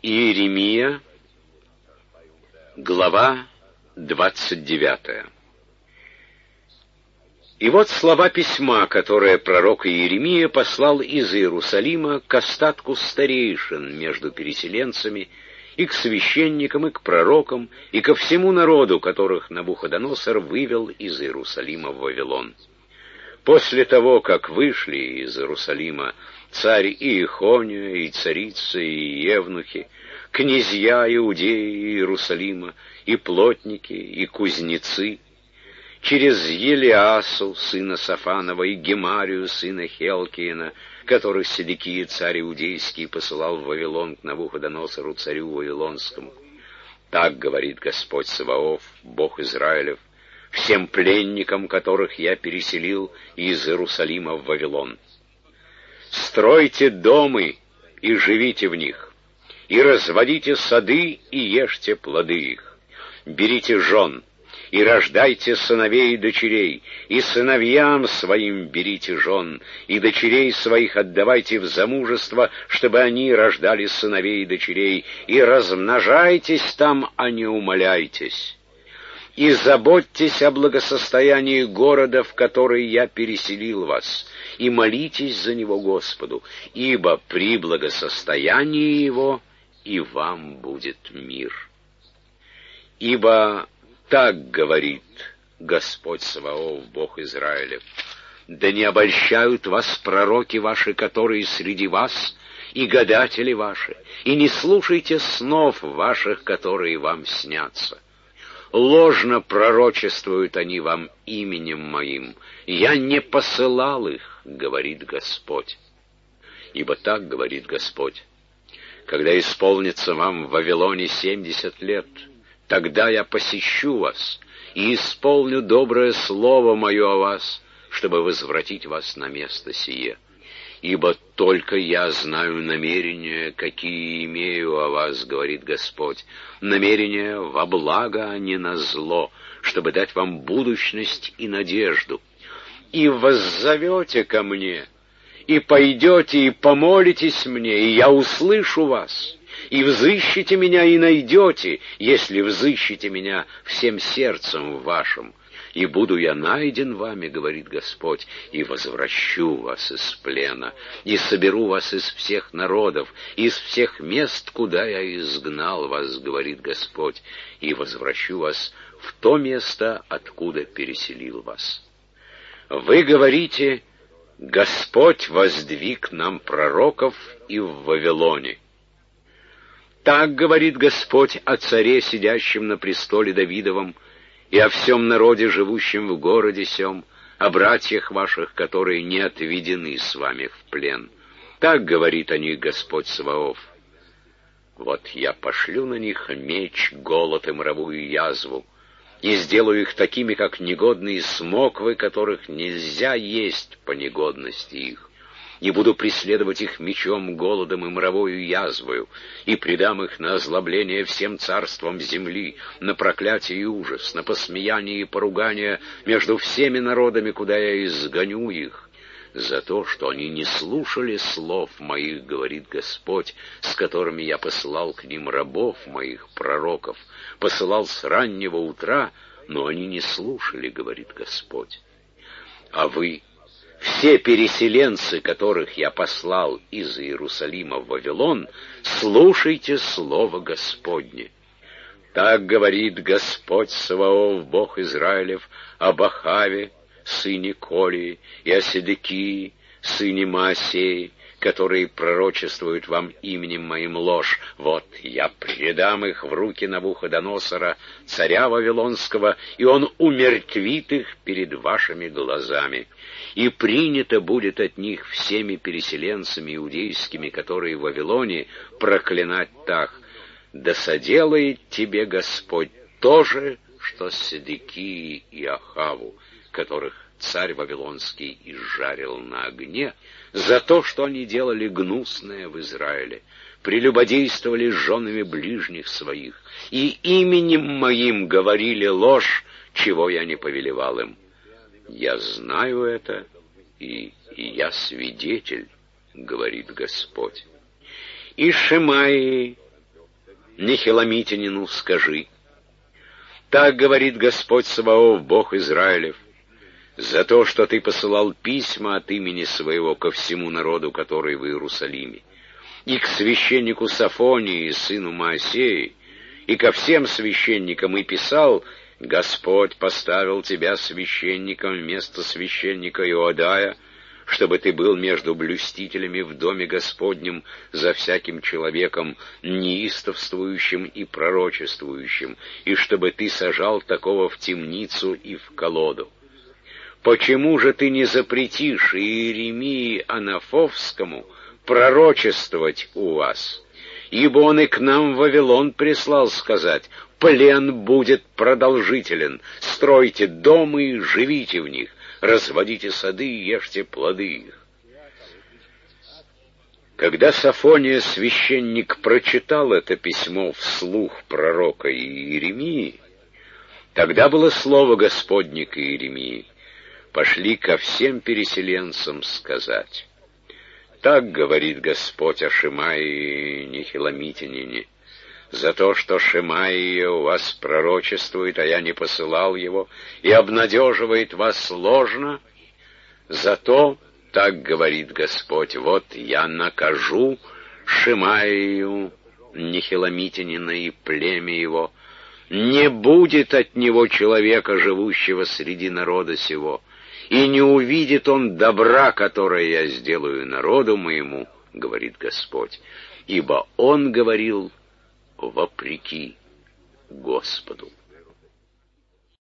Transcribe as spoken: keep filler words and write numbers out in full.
Иеремия, глава двадцать девятая. И вот слова письма, которое пророк Иеремия послал из Иерусалима к остатку старейшин между переселенцами, и к священникам, и к пророкам, и ко всему народу, которых Навуходоносор вывел из Иерусалима в Вавилон. После того, как вышли из Иерусалима царь Иехония, и царица, и евнухи, князья Иудеи и Иерусалима, и плотники, и кузнецы, через Елиасу, сына Сафанова, и Гемарию, сына Хелкиина, которых Седекия, царь иудейский, посылал в Вавилон к Навуходоносору, царю Вавилонскому. Так говорит Господь Саваоф, Бог Израилев, всем пленникам, которых я переселил из Иерусалима в Вавилон. Стройте домы и живите в них, и разводите сады и ешьте плоды их. Берите жен и рождайте сыновей и дочерей, и сыновьям своим берите жен, и дочерей своих отдавайте в замужество, чтобы они рождали сыновей и дочерей, и размножайтесь там, а не умаляйтесь. И заботьтесь о благосостоянии города, в который я переселил вас, и молитесь за него Господу, ибо при благосостоянии его и вам будет мир. Ибо так говорит Господь Саваоф, Бог Израилев: да не обольщают вас пророки ваши, которые среди вас, и гадатели ваши, и не слушайте снов ваших, которые вам снятся. Ложно пророчествуют они вам именем моим. Я не посылал их, говорит Господь. Ибо так говорит Господь: когда исполнится вам в Вавилоне семьдесят лет, тогда я посещу вас и исполню доброе слово мое о вас, чтобы возвратить вас на место сие. Ибо только я знаю намерения, какие имею о вас, говорит Господь, намерения во благо, а не на зло, чтобы дать вам будущность и надежду. И воззовете ко мне, и пойдете, и помолитесь мне, и я услышу вас, и взыщете меня, и найдете, если взыщете меня всем сердцем вашим. И буду я найден вами, говорит Господь, и возвращу вас из плена, и соберу вас из всех народов, из всех мест, куда я изгнал вас, говорит Господь, и возвращу вас в то место, откуда переселил вас. Вы говорите: Господь воздвиг нам пророков и в Вавилоне. Так говорит Господь о царе, сидящем на престоле Давидовом, и о всем народе, живущем в городе сем, о братьях ваших, которые не отведены с вами в плен. Так говорит о них Господь Саваоф: вот я пошлю на них меч, голод и моровую язву, и сделаю их такими, как негодные смоквы, которых нельзя есть по негодности их. И буду преследовать их мечом, голодом и моровою язвою, и предам их на озлобление всем царствам земли, на проклятие и ужас, на посмеяние и поругание между всеми народами, куда я изгоню их, за то, что они не слушали слов моих, говорит Господь, с которыми я посылал к ним рабов моих, пророков, посылал с раннего утра, но они не слушали, говорит Господь. А вы, все переселенцы, которых я послал из Иерусалима в Вавилон, слушайте слово Господне. Так говорит Господь Саваоф, Бог Израилев, об Ахаве, сыне Колии, и о Седекии, сыне Маасеи, которые пророчествуют вам именем моим ложь. Вот я предам их в руки Навуходоносора, царя Вавилонского, и он умертвит их перед вашими глазами. И принято будет от них всеми переселенцами иудейскими, которые в Вавилоне, проклинать так: да соделает тебе Господь то же, что с Седекией и Ахаву, которых царь Вавилонский изжарил на огне, за то, что они делали гнусное в Израиле, прелюбодействовали с женами ближних своих, и именем моим говорили ложь, чего я не повелевал им. Я знаю это, и, и я свидетель, говорит Господь. И Шемаии, нехиломитянину, скажи: так говорит Господь Саваоф, Бог Израилев, за то, что ты посылал письма от имени своего ко всему народу, который в Иерусалиме, и к священнику Сафонии, сыну Моосеи, и ко всем священникам, и писал: Господь поставил тебя священником вместо священника Иодая, чтобы ты был между блюстителями в доме Господнем за всяким человеком неистовствующим и пророчествующим, и чтобы ты сажал такого в темницу и в колоду. Почему же ты не запретишь Иеремии Анафовскому пророчествовать у вас? Ибо он и к нам в Вавилон прислал сказать: плен будет продолжителен, стройте дома и живите в них, разводите сады и ешьте плоды их. Когда Сафония, священник, прочитал это письмо вслух пророка Иеремии, тогда было слово Господне к Иеремии: пошли ко всем переселенцам сказать: так говорит Господь о Шимаии нехиломитянине, за то, что Шимаия у вас пророчествует, а я не посылал его, и обнадеживает вас ложно, зато, так говорит Господь, вот я накажу Шимаию нехиломитянина и племя его, не будет от него человека, живущего среди народа сего, и не увидит он добра, которое я сделаю народу моему, говорит Господь, ибо он говорил вопреки Господу.